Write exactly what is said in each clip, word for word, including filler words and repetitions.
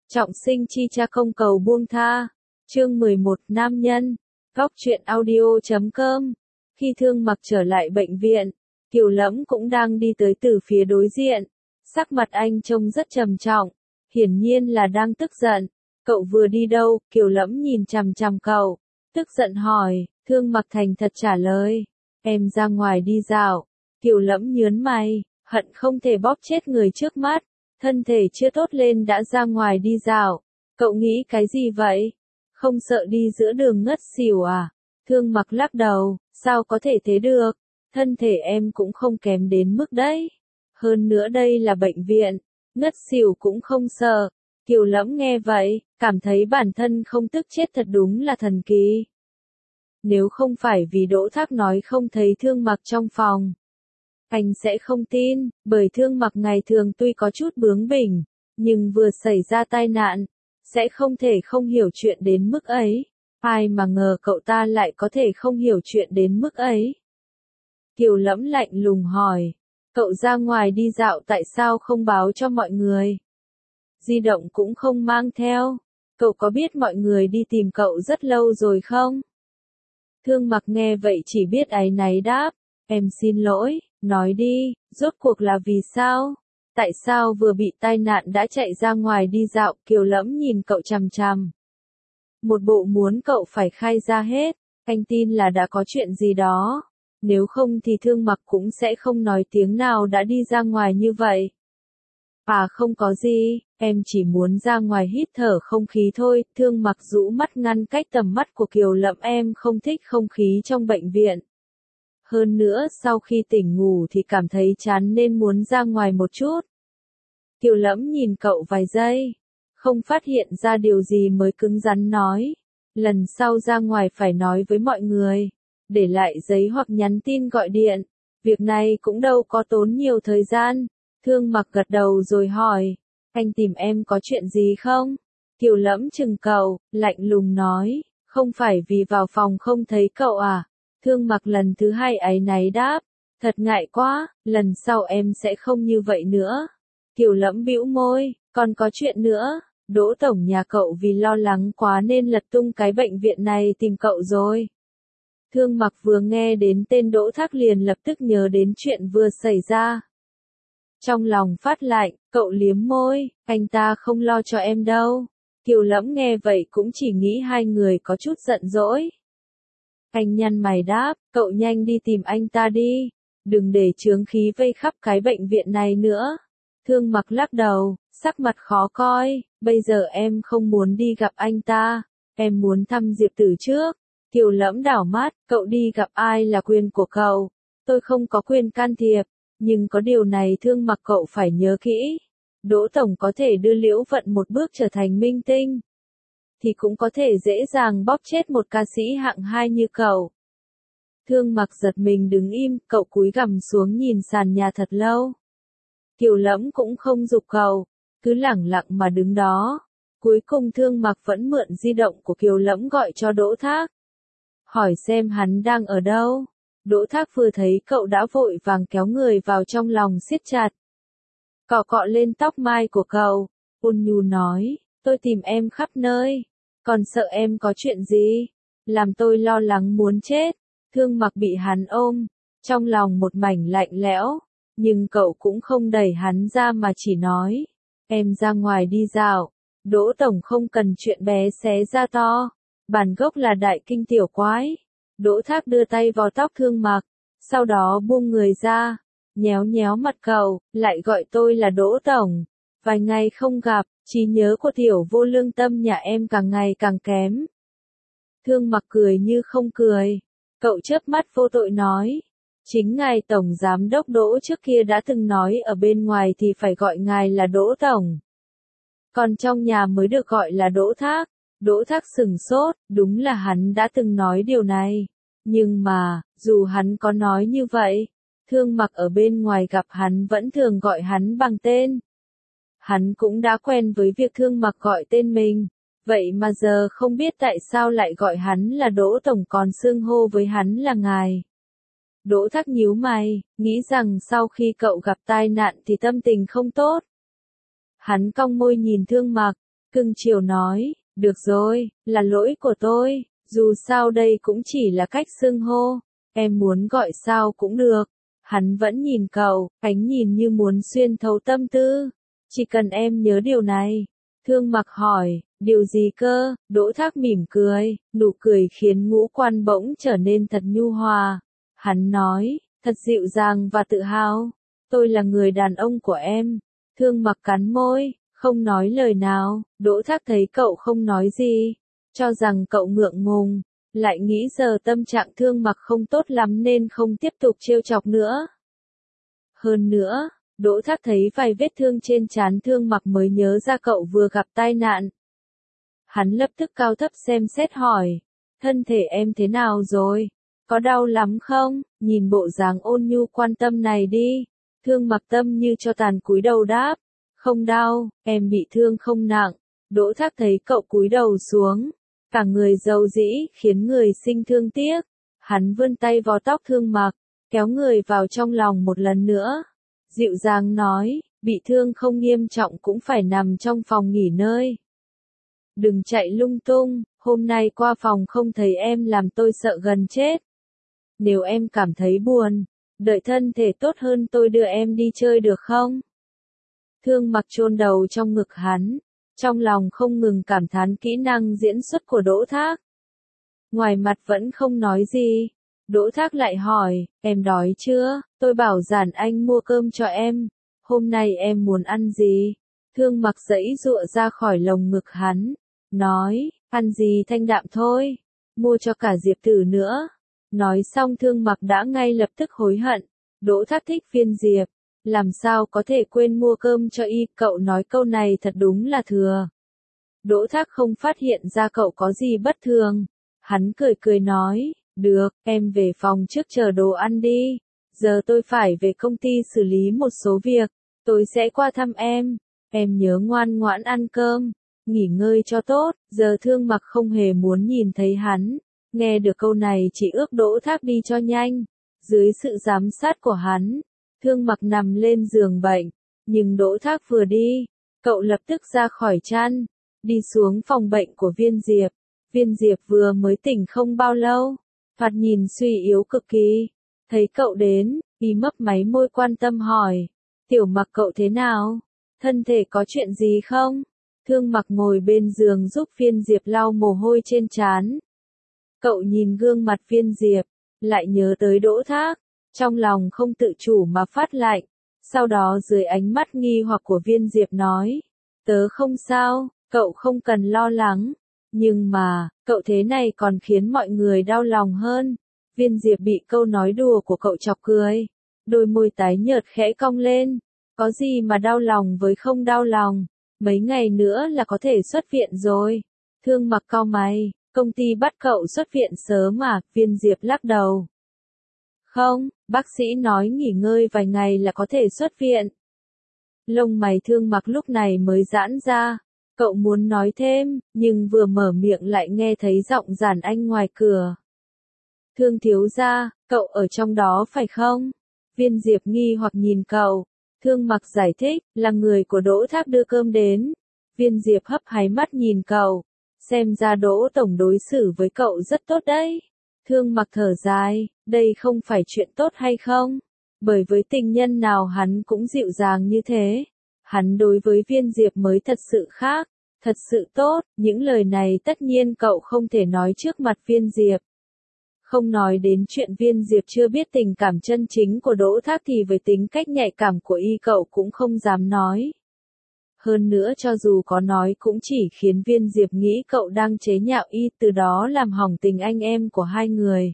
Trọng sinh chi cha không cầu buông tha. Chương mười một Nam nhân. Góc truyện audio chấm com. Khi Thương Mặc trở lại bệnh viện, Kiều Lẫm cũng đang đi tới từ phía đối diện. Sắc mặt anh trông rất trầm trọng, hiển nhiên là đang tức giận. Cậu vừa đi đâu? Kiều Lẫm nhìn chằm chằm cậu, tức giận hỏi. Thương Mặc thành thật trả lời. Em ra ngoài đi dạo. Kiều Lẫm nhớn mày, hận không thể bóp chết người trước mắt. Thân thể chưa tốt lên đã ra ngoài đi dạo. Cậu nghĩ cái gì vậy? Không sợ đi giữa đường ngất xỉu à? Thương Mặc lắc đầu, sao có thể thế được? Thân thể em cũng không kém đến mức đấy. Hơn nữa đây là bệnh viện, ngất xỉu cũng không sợ. Kiều Lẫm nghe vậy, cảm thấy bản thân không tức chết thật đúng là thần kỳ. Nếu không phải vì Đỗ Thác nói không thấy Thương Mặc trong phòng, anh sẽ không tin, bởi Thương Mặc ngày thường tuy có chút bướng bỉnh, nhưng vừa xảy ra tai nạn, sẽ không thể không hiểu chuyện đến mức ấy. Ai mà ngờ cậu ta lại có thể không hiểu chuyện đến mức ấy. Kiều Lẫm lạnh lùng hỏi, cậu ra ngoài đi dạo tại sao không báo cho mọi người? Di động cũng không mang theo, cậu có biết mọi người đi tìm cậu rất lâu rồi không? Thương Mặc nghe vậy chỉ biết áy náy đáp, em xin lỗi. Nói đi, rốt cuộc là vì sao? Tại sao vừa bị tai nạn đã chạy ra ngoài đi dạo? Kiều Lẫm nhìn cậu chằm chằm. Một bộ muốn cậu phải khai ra hết, anh tin là đã có chuyện gì đó. Nếu không thì Thương Mặc cũng sẽ không nói tiếng nào đã đi ra ngoài như vậy. À không có gì, em chỉ muốn ra ngoài hít thở không khí thôi. Thương Mặc rũ mắt ngăn cách tầm mắt của Kiều Lẫm, em không thích không khí trong bệnh viện. Hơn nữa sau khi tỉnh ngủ thì cảm thấy chán nên muốn ra ngoài một chút. Kiều Lẫm nhìn cậu vài giây, không phát hiện ra điều gì mới cứng rắn nói. Lần sau ra ngoài phải nói với mọi người, để lại giấy hoặc nhắn tin gọi điện. Việc này cũng đâu có tốn nhiều thời gian. Thương Mặc gật đầu rồi hỏi, anh tìm em có chuyện gì không? Kiều Lẫm chừng cậu, lạnh lùng nói, không phải vì vào phòng không thấy cậu à? Thương Mặc lần thứ hai áy náy đáp, thật ngại quá, lần sau em sẽ không như vậy nữa. Kiều Lẫm bĩu môi, còn có chuyện nữa, Đỗ tổng nhà cậu vì lo lắng quá nên lật tung cái bệnh viện này tìm cậu rồi. Thương Mặc vừa nghe đến tên Đỗ Thác liền lập tức nhớ đến chuyện vừa xảy ra. Trong lòng phát lạnh, cậu liếm môi, anh ta không lo cho em đâu. Kiều Lẫm nghe vậy cũng chỉ nghĩ hai người có chút giận dỗi. Anh nhăn mày đáp, cậu nhanh đi tìm anh ta đi, đừng để chướng khí vây khắp cái bệnh viện này nữa. Thương Mặc lắc đầu, sắc mặt khó coi, bây giờ em không muốn đi gặp anh ta, em muốn thăm Diệp Tử trước. Kiều Lẫm đảo mắt, cậu đi gặp ai là quyền của cậu, tôi không có quyền can thiệp, nhưng có điều này Thương Mặc cậu phải nhớ kỹ. Đỗ tổng có thể đưa Liễu Vận một bước trở thành minh tinh, thì cũng có thể dễ dàng bóp chết một ca sĩ hạng hai như cậu. Thương Mặc giật mình đứng im, cậu cúi gằm xuống nhìn sàn nhà thật lâu. Kiều Lẫm cũng không giục cậu, cứ lẳng lặng mà đứng đó. Cuối cùng Thương Mặc vẫn mượn di động của Kiều Lẫm gọi cho Đỗ Thác, hỏi xem hắn đang ở đâu. Đỗ Thác vừa thấy cậu đã vội vàng kéo người vào trong lòng siết chặt, cọ cọ lên tóc mai của cậu, ôn nhu nói, tôi tìm em khắp nơi, còn sợ em có chuyện gì, làm tôi lo lắng muốn chết. Thương Mặc bị hắn ôm, trong lòng một mảnh lạnh lẽo, nhưng cậu cũng không đẩy hắn ra mà chỉ nói, em ra ngoài đi dạo, Đỗ tổng không cần chuyện bé xé ra to, bản gốc là đại kinh tiểu quái. Đỗ Thác đưa tay vào tóc Thương Mặc, sau đó buông người ra, nhéo nhéo mặt cậu, lại gọi tôi là Đỗ tổng, vài ngày không gặp, trí nhớ của tiểu vô lương tâm nhà em càng ngày càng kém. Thương Mặc cười như không cười, cậu chớp mắt vô tội nói, chính ngài tổng giám đốc Đỗ trước kia đã từng nói ở bên ngoài thì phải gọi ngài là Đỗ tổng, còn trong nhà mới được gọi là Đỗ Thác. Đỗ Thác sừng sốt, đúng là hắn đã từng nói điều này, nhưng mà, dù hắn có nói như vậy, Thương Mặc ở bên ngoài gặp hắn vẫn thường gọi hắn bằng tên. Hắn cũng đã quen với việc Thương Mặc gọi tên mình, vậy mà giờ không biết tại sao lại gọi hắn là Đỗ tổng còn xưng hô với hắn là ngài. Đỗ Thác nhíu mày, nghĩ rằng sau khi cậu gặp tai nạn thì tâm tình không tốt. Hắn cong môi nhìn Thương Mặc, cưng chiều nói, được rồi, là lỗi của tôi, dù sao đây cũng chỉ là cách xưng hô, em muốn gọi sao cũng được. Hắn vẫn nhìn cậu, ánh nhìn như muốn xuyên thấu tâm tư. Chỉ cần em nhớ điều này. Thương Mặc hỏi, điều gì cơ? Đỗ Thác mỉm cười, nụ cười khiến ngũ quan bỗng trở nên thật nhu hòa. Hắn nói, thật dịu dàng và tự hào. Tôi là người đàn ông của em. Thương Mặc cắn môi, không nói lời nào. Đỗ Thác thấy cậu không nói gì, cho rằng cậu ngượng ngùng, lại nghĩ giờ tâm trạng Thương Mặc không tốt lắm nên không tiếp tục trêu chọc nữa. Hơn nữa, Đỗ Thác thấy vài vết thương trên trán Thương Mặc mới nhớ ra cậu vừa gặp tai nạn. Hắn lập tức cao thấp xem xét hỏi, thân thể em thế nào rồi? Có đau lắm không? Nhìn bộ dáng ôn nhu quan tâm này đi. Thương Mặc tâm như cho tàn cúi đầu đáp, không đau, em bị thương không nặng. Đỗ Thác thấy cậu cúi đầu xuống, cả người dầu dĩ, khiến người sinh thương tiếc. Hắn vươn tay vò tóc Thương Mặc, kéo người vào trong lòng một lần nữa. Dịu dàng nói, bị thương không nghiêm trọng cũng phải nằm trong phòng nghỉ ngơi. Đừng chạy lung tung, hôm nay qua phòng không thấy em làm tôi sợ gần chết. Nếu em cảm thấy buồn, đợi thân thể tốt hơn tôi đưa em đi chơi được không? Thương Mặc chôn đầu trong ngực hắn, trong lòng không ngừng cảm thán kỹ năng diễn xuất của Đỗ Thác. Ngoài mặt vẫn không nói gì. Đỗ Thác lại hỏi, em đói chưa? Tôi bảo Giản Anh mua cơm cho em. Hôm nay em muốn ăn gì? Thương Mặc giãy giụa ra khỏi lồng ngực hắn, nói, ăn gì thanh đạm thôi, mua cho cả Diệp Tử nữa. Nói xong Thương Mặc đã ngay lập tức hối hận. Đỗ Thác thích Viên Diệp, làm sao có thể quên mua cơm cho y, cậu nói câu này thật đúng là thừa. Đỗ Thác không phát hiện ra cậu có gì bất thường. Hắn cười cười nói, được, em về phòng trước chờ đồ ăn đi. Giờ tôi phải về công ty xử lý một số việc, tôi sẽ qua thăm em. Em nhớ ngoan ngoãn ăn cơm, nghỉ ngơi cho tốt. Giờ Thương Mặc không hề muốn nhìn thấy hắn. Nghe được câu này chỉ ước Đỗ Thác đi cho nhanh. Dưới sự giám sát của hắn, Thương Mặc nằm lên giường bệnh. Nhưng Đỗ Thác vừa đi, cậu lập tức ra khỏi chăn, đi xuống phòng bệnh của Viên Diệp. Viên Diệp vừa mới tỉnh không bao lâu, thoạt nhìn suy yếu cực kỳ. Thấy cậu đến, y mấp máy môi quan tâm hỏi, Tiểu Mặc cậu thế nào? Thân thể có chuyện gì không? Thương Mặc ngồi bên giường giúp Viên Diệp lau mồ hôi trên trán. Cậu nhìn gương mặt Viên Diệp, lại nhớ tới Đỗ Thác, trong lòng không tự chủ mà phát lạnh. Sau đó dưới ánh mắt nghi hoặc của Viên Diệp nói, tớ không sao, cậu không cần lo lắng. Nhưng mà, cậu thế này còn khiến mọi người đau lòng hơn. Viên Diệp bị câu nói đùa của cậu chọc cười, đôi môi tái nhợt khẽ cong lên. Có gì mà đau lòng với không đau lòng, mấy ngày nữa là có thể xuất viện rồi. Thương Mặc cau mày, công ty bắt cậu xuất viện sớm mà? Viên Diệp lắc đầu. Không, bác sĩ nói nghỉ ngơi vài ngày là có thể xuất viện. Lông mày Thương Mặc lúc này mới giãn ra. Cậu muốn nói thêm, nhưng vừa mở miệng lại nghe thấy giọng Giản Anh ngoài cửa. Thương thiếu gia, cậu ở trong đó phải không? Viên Diệp nghi hoặc nhìn cậu. Thương Mặc giải thích, là người của Đỗ Thác đưa cơm đến. Viên Diệp hấp háy mắt nhìn cậu. Xem ra Đỗ tổng đối xử với cậu rất tốt đấy. Thương Mặc thở dài, đây không phải chuyện tốt hay không? Bởi với tình nhân nào hắn cũng dịu dàng như thế. Hắn đối với Viên Diệp mới thật sự khác, thật sự tốt. Những lời này tất nhiên cậu không thể nói trước mặt Viên Diệp. Không nói đến chuyện Viên Diệp chưa biết tình cảm chân chính của Đỗ Thác thì với tính cách nhạy cảm của y cậu cũng không dám nói. Hơn nữa cho dù có nói cũng chỉ khiến Viên Diệp nghĩ cậu đang chế nhạo y, từ đó làm hỏng tình anh em của hai người.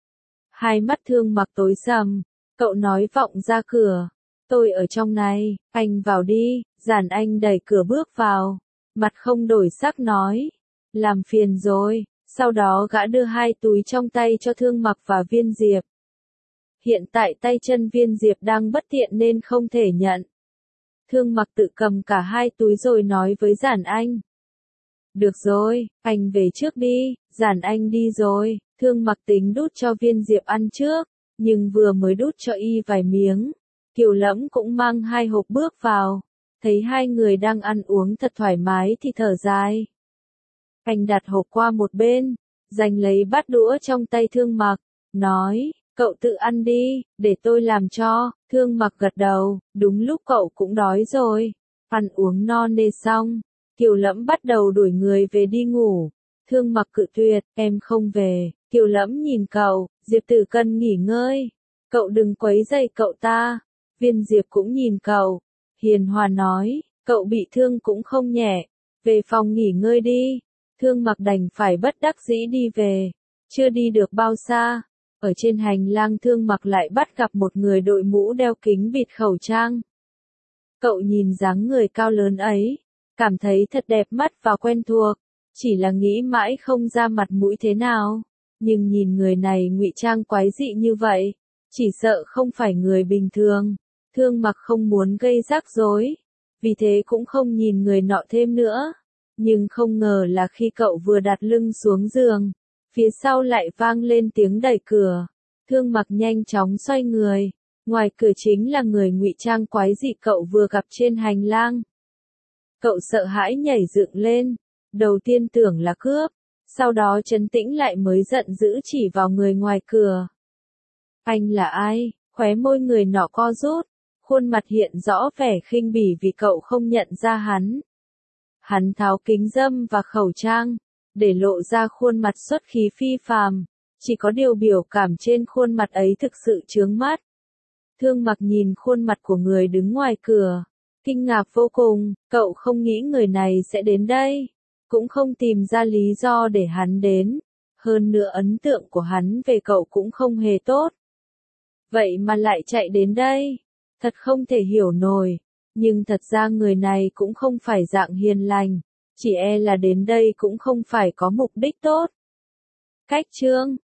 Hai mắt Thương Mặc tối sầm, cậu nói vọng ra cửa. Tôi ở trong này, anh vào đi. Giản Anh đẩy cửa bước vào, mặt không đổi sắc nói, làm phiền rồi. Sau đó gã đưa hai túi trong tay cho Thương Mặc và Viên Diệp. Hiện tại tay chân Viên Diệp đang bất tiện nên không thể nhận. Thương Mặc tự cầm cả hai túi rồi nói với Giản Anh. Được rồi, anh về trước đi. Giản Anh đi rồi, Thương Mặc tính đút cho Viên Diệp ăn trước, nhưng vừa mới đút cho y vài miếng, Kiều Lẫm cũng mang hai hộp bước vào. thấy hai người đang ăn uống thật thoải mái thì thở dài. Anh đặt hộp qua một bên, giành lấy bát đũa trong tay Thương Mặc, nói, cậu tự ăn đi, để tôi làm cho. Thương Mặc gật đầu, đúng lúc cậu cũng đói rồi. Ăn uống no nê xong, Kiều Lẫm bắt đầu đuổi người về đi ngủ. Thương Mặc cự tuyệt, em không về. Kiều Lẫm nhìn cậu, Diệp Tử cần nghỉ ngơi. Cậu đừng quấy rầy cậu ta. Viên Diệp cũng nhìn cậu, hiền hòa nói, cậu bị thương cũng không nhẹ, về phòng nghỉ ngơi đi. Thương Mặc đành phải bất đắc dĩ đi về. Chưa đi được bao xa, ở trên hành lang Thương Mặc lại bắt gặp một người đội mũ đeo kính bịt khẩu trang. Cậu nhìn dáng người cao lớn ấy, cảm thấy thật đẹp mắt và quen thuộc, chỉ là nghĩ mãi không ra mặt mũi thế nào. Nhưng nhìn người này ngụy trang quái dị như vậy, chỉ sợ không phải người bình thường. Thương Mặc không muốn gây rắc rối, vì thế cũng không nhìn người nọ thêm nữa. Nhưng không ngờ là khi cậu vừa đặt lưng xuống giường, phía sau lại vang lên tiếng đẩy cửa. Thương Mặc nhanh chóng xoay người, ngoài cửa chính là người ngụy trang quái dị cậu vừa gặp trên hành lang. Cậu sợ hãi nhảy dựng lên, đầu tiên tưởng là cướp, sau đó trấn tĩnh lại mới giận dữ chỉ vào người ngoài cửa. Anh là ai? Khóe môi người nọ co rút, khuôn mặt hiện rõ vẻ khinh bỉ vì cậu không nhận ra hắn. Hắn tháo kính râm và khẩu trang, để lộ ra khuôn mặt xuất khí phi phàm, chỉ có điều biểu cảm trên khuôn mặt ấy thực sự chướng mắt. Thương Mặc nhìn khuôn mặt của người đứng ngoài cửa, kinh ngạc vô cùng, cậu không nghĩ người này sẽ đến đây, cũng không tìm ra lý do để hắn đến, hơn nữa ấn tượng của hắn về cậu cũng không hề tốt. Vậy mà lại chạy đến đây, thật không thể hiểu nổi, nhưng thật ra người này cũng không phải dạng hiền lành, chỉ e là đến đây cũng không phải có mục đích tốt. Cách chương